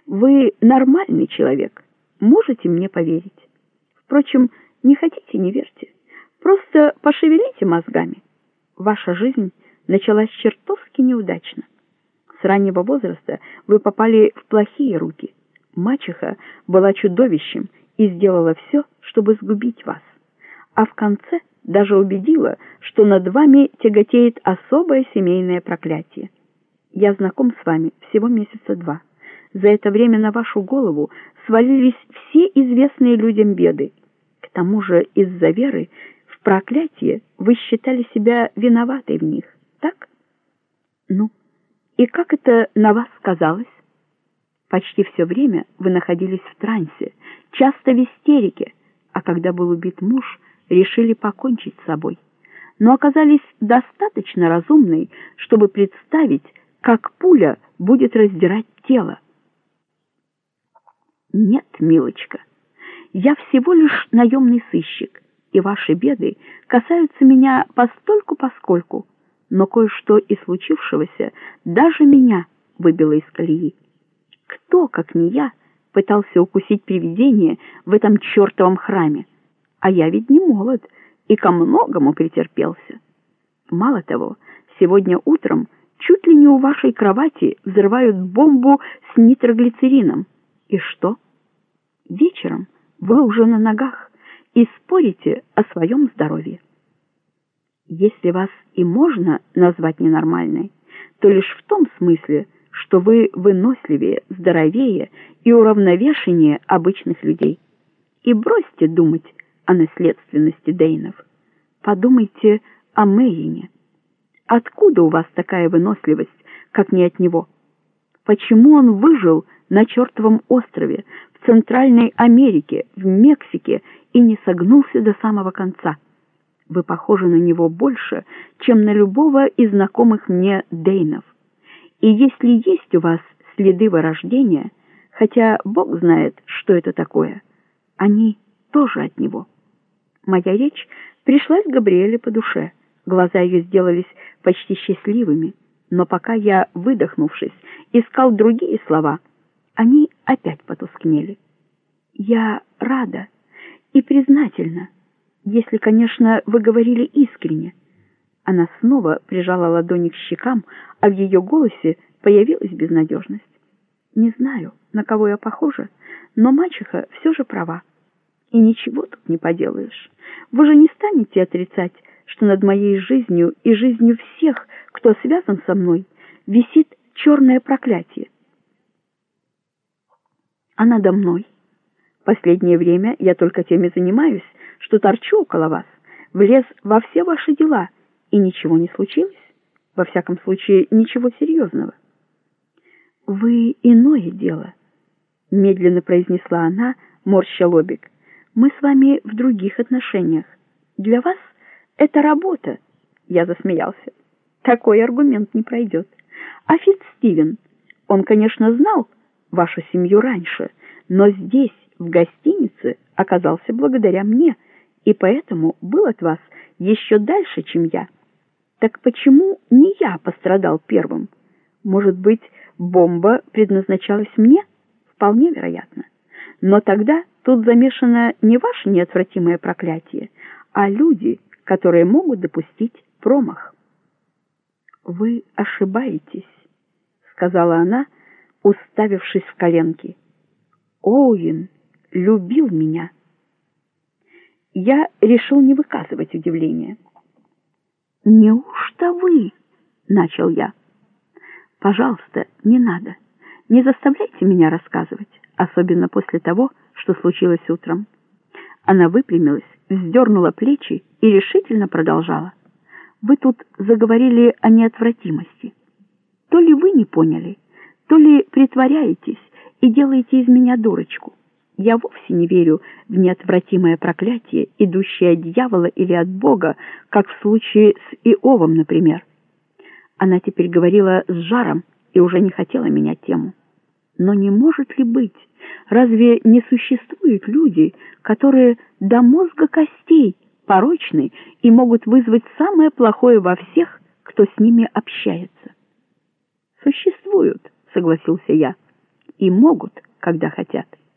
Вы нормальный человек, можете мне поверить. Впрочем, не хотите, не верьте. Просто пошевелите мозгами. Ваша жизнь началась чертовски неудачно. С раннего возраста вы попали в плохие руки. Мачеха была чудовищем и сделала все, чтобы сгубить вас. А в конце даже убедила, что над вами тяготеет особое семейное проклятие. Я знаком с вами всего месяца 2. За это время на вашу голову свалились все известные людям беды. К тому же из-за веры в проклятие вы считали себя виноватой в них, так? Ну, и как это на вас сказалось? Почти все время вы находились в трансе, часто в истерике, а когда был убит муж, решили покончить с собой. Но оказались достаточно разумной, чтобы представить, как пуля будет раздирать тело. Нет, милочка, я всего лишь наемный сыщик, и ваши беды касаются меня постольку-поскольку, но кое-что из случившегося даже меня выбило из колеи. Кто, как не я, пытался укусить привидение в этом чертовом храме? А я ведь не молод и ко многому претерпелся. Мало того, сегодня утром чуть ли не у вашей кровати взрывают бомбу с нитроглицерином. И что? Вечером вы уже на ногах и спорите о своем здоровье. Если вас и можно назвать ненормальной, то лишь в том смысле, что вы выносливее, здоровее и уравновешеннее обычных людей. И бросьте думать о наследственности Дейнов. Подумайте о Мэрине. Откуда у вас такая выносливость, как не от него? Почему он выжил на чертовом острове, в Центральной Америке, в Мексике и не согнулся до самого конца? Вы похожи на него больше, чем на любого из знакомых мне Дейнов. И если есть у вас следы вырождения, хотя Бог знает, что это такое, они тоже от него. Моя речь пришлась Габриэле по душе. Глаза ее сделались почти счастливыми, но пока я, выдохнувшись, искал другие слова, они опять потускнели. Я рада и признательна, если, конечно, вы говорили искренне. Она снова прижала ладони к щекам, а в ее голосе появилась безнадежность. Не знаю, на кого я похожа, но мачеха все же права. И ничего тут не поделаешь. Вы же не станете отрицать, что над моей жизнью и жизнью всех, кто связан со мной, висит черное проклятие. А надо мной? Последнее время я только тем и занимаюсь, что торчу около вас, влез во все ваши дела, и ничего не случилось? Во всяком случае, ничего серьезного. Вы иное дело, медленно произнесла она, морща лобик. Мы с вами в других отношениях. Для вас это работа. Я засмеялся. Такой аргумент не пройдет. А Фитцстивен, он, конечно, знал вашу семью раньше, но здесь, в гостинице, оказался благодаря мне, и поэтому был от вас еще дальше, чем я. Так почему не я пострадал первым? Может быть, бомба предназначалась мне? Вполне вероятно. Но тогда тут замешано не ваше неотвратимое проклятие, а люди, которые могут допустить промах. «Вы ошибаетесь», — сказала она, уставившись в коленки. «Оуэн любил меня». Я решил не выказывать удивления. «Неужто вы?» — начал я. «Пожалуйста, не надо. Не заставляйте меня рассказывать, особенно после того, что случилось утром». Она выпрямилась, вздернула плечи и решительно продолжала. «Вы тут заговорили о неотвратимости. То ли вы не поняли, то ли притворяетесь и делаете из меня дурочку. Я вовсе не верю в неотвратимое проклятие, идущее от дьявола или от Бога, как в случае с Иовом, например». Она теперь говорила с жаром и уже не хотела менять тему. «Но не может ли быть? Разве не существуют люди, которые до мозга костей порочны и могут вызвать самое плохое во всех, кто с ними общается?» «Существуют», — согласился я. и могут, когда хотят.